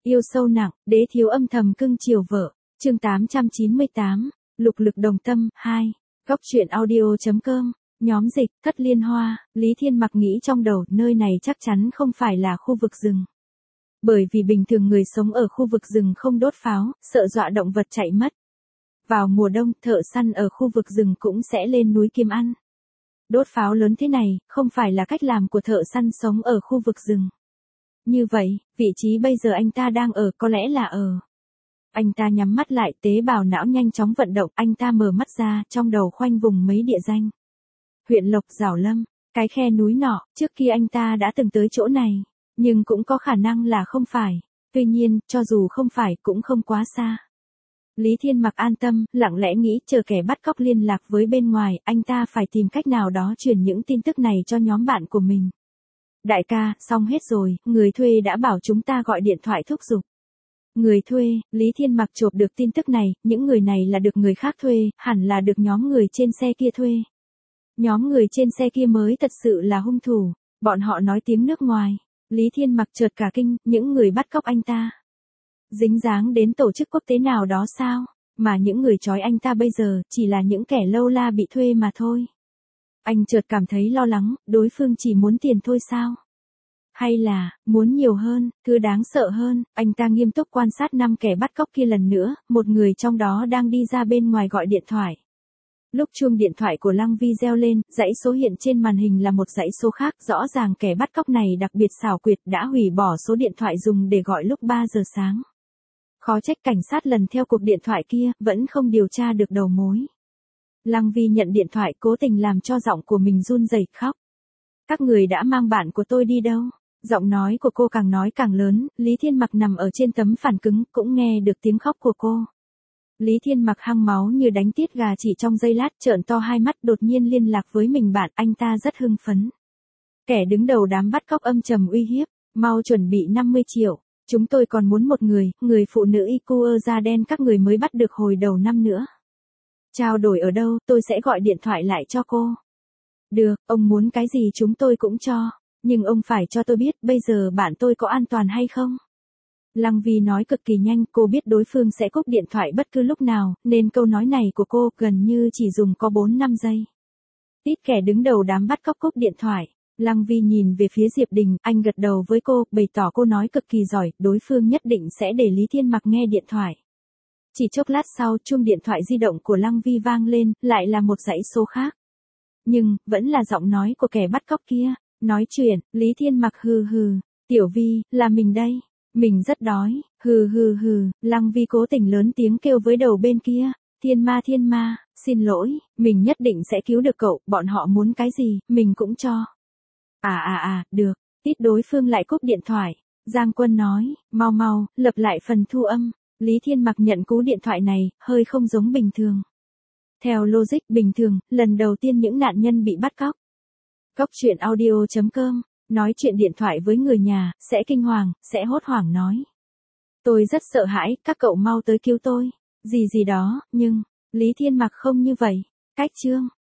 Yêu sâu nặng, đế thiếu âm thầm cưng chiều vợ. Chương 898, Lục lực đồng tâm, 2. Góc truyện audio.com. Nhóm dịch, Thất Liên Hoa, Lý Thiên Mặc nghĩ trong đầu, nơi này chắc chắn không phải là khu vực rừng. Bởi vì bình thường người sống ở khu vực rừng không đốt pháo, sợ dọa động vật chạy mất. Vào mùa đông, thợ săn ở khu vực rừng cũng sẽ lên núi kiếm ăn. Đốt pháo lớn thế này, không phải là cách làm của thợ săn sống ở khu vực rừng. Như vậy, vị trí bây giờ anh ta đang ở có lẽ là ở. Anh ta nhắm mắt lại, tế bào não nhanh chóng vận động, anh ta mở mắt ra, trong đầu khoanh vùng mấy địa danh. Huyện Lộc Giảo Lâm, cái khe núi nọ, trước kia anh ta đã từng tới chỗ này, nhưng cũng có khả năng là không phải. Tuy nhiên, cho dù không phải cũng không quá xa. Lý Thiên Mặc an tâm, lặng lẽ nghĩ chờ kẻ bắt cóc liên lạc với bên ngoài, anh ta phải tìm cách nào đó truyền những tin tức này cho nhóm bạn của mình. Đại ca, xong hết rồi, người thuê đã bảo chúng ta gọi điện thoại thúc giục. Người thuê, Lý Thiên Mặc chộp được tin tức này, những người này là được người khác thuê, hẳn là được nhóm người trên xe kia thuê. Nhóm người trên xe kia mới thật sự là hung thủ, bọn họ nói tiếng nước ngoài. Lý Thiên Mặc chợt cả kinh, những người bắt cóc anh ta dính dáng đến tổ chức quốc tế nào đó sao, mà những người trói anh ta bây giờ chỉ là những kẻ lâu la bị thuê mà thôi. Anh chợt cảm thấy lo lắng, đối phương chỉ muốn tiền thôi sao? Hay là, muốn nhiều hơn, thứ đáng sợ hơn, anh ta nghiêm túc quan sát 5 kẻ bắt cóc kia lần nữa, một người trong đó đang đi ra bên ngoài gọi điện thoại. Lúc chuông điện thoại của Lăng Vi reo lên, dãy số hiện trên màn hình là một dãy số khác, rõ ràng kẻ bắt cóc này đặc biệt xảo quyệt đã hủy bỏ số điện thoại dùng để gọi lúc 3 giờ sáng. Khó trách cảnh sát lần theo cuộc điện thoại kia, vẫn không điều tra được đầu mối. Lăng Vi nhận điện thoại, cố tình làm cho giọng của mình run rẩy khóc. Các người đã mang bạn của tôi đi đâu? Giọng nói của cô càng nói càng lớn, Lý Thiên Mặc nằm ở trên tấm phản cứng, cũng nghe được tiếng khóc của cô. Lý Thiên Mặc hăng máu như đánh tiết gà chỉ trong giây lát, trợn to hai mắt, đột nhiên liên lạc với mình bạn, anh ta rất hưng phấn. Kẻ đứng đầu đám bắt cóc âm trầm uy hiếp, mau chuẩn bị 50 triệu, chúng tôi còn muốn một người phụ nữ IQ da đen các người mới bắt được hồi đầu năm nữa. Trao đổi ở đâu, tôi sẽ gọi điện thoại lại cho cô. Được, ông muốn cái gì chúng tôi cũng cho, nhưng ông phải cho tôi biết bây giờ bạn tôi có an toàn hay không. Lăng Vi nói cực kỳ nhanh, cô biết đối phương sẽ cúp điện thoại bất cứ lúc nào, nên câu nói này của cô gần như chỉ dùng có 4-5 giây. Tít kẻ đứng đầu đám bắt cóc cúp điện thoại. Lăng Vi nhìn về phía Diệp Đình, anh gật đầu với cô, bày tỏ cô nói cực kỳ giỏi, đối phương nhất định sẽ để Lý Thiên Mặc nghe điện thoại. Chỉ chốc lát sau, chuông điện thoại di động của Lăng Vi vang lên, lại là một dãy số khác. Nhưng, vẫn là giọng nói của kẻ bắt cóc kia. Nói chuyện, Lý Thiên Mặc hừ hừ, Tiểu Vi, là mình đây. Mình rất đói, hừ hừ hừ, Lăng Vi cố tình lớn tiếng kêu với đầu bên kia, thiên ma, xin lỗi, mình nhất định sẽ cứu được cậu, bọn họ muốn cái gì, mình cũng cho. Được, tít đối phương lại cúp điện thoại, Giang Quân nói, mau, lập lại phần thu âm, Lý Thiên Mặc nhận cú điện thoại này, hơi không giống bình thường. Theo logic bình thường, lần đầu tiên những nạn nhân bị bắt cóc. Góc truyện audio.com. Nói chuyện điện thoại với người nhà, sẽ kinh hoàng, sẽ hốt hoảng nói. Tôi rất sợ hãi, các cậu mau tới cứu tôi. Gì đó, nhưng, Lý Thiên Mặc không như vậy. Cách chương.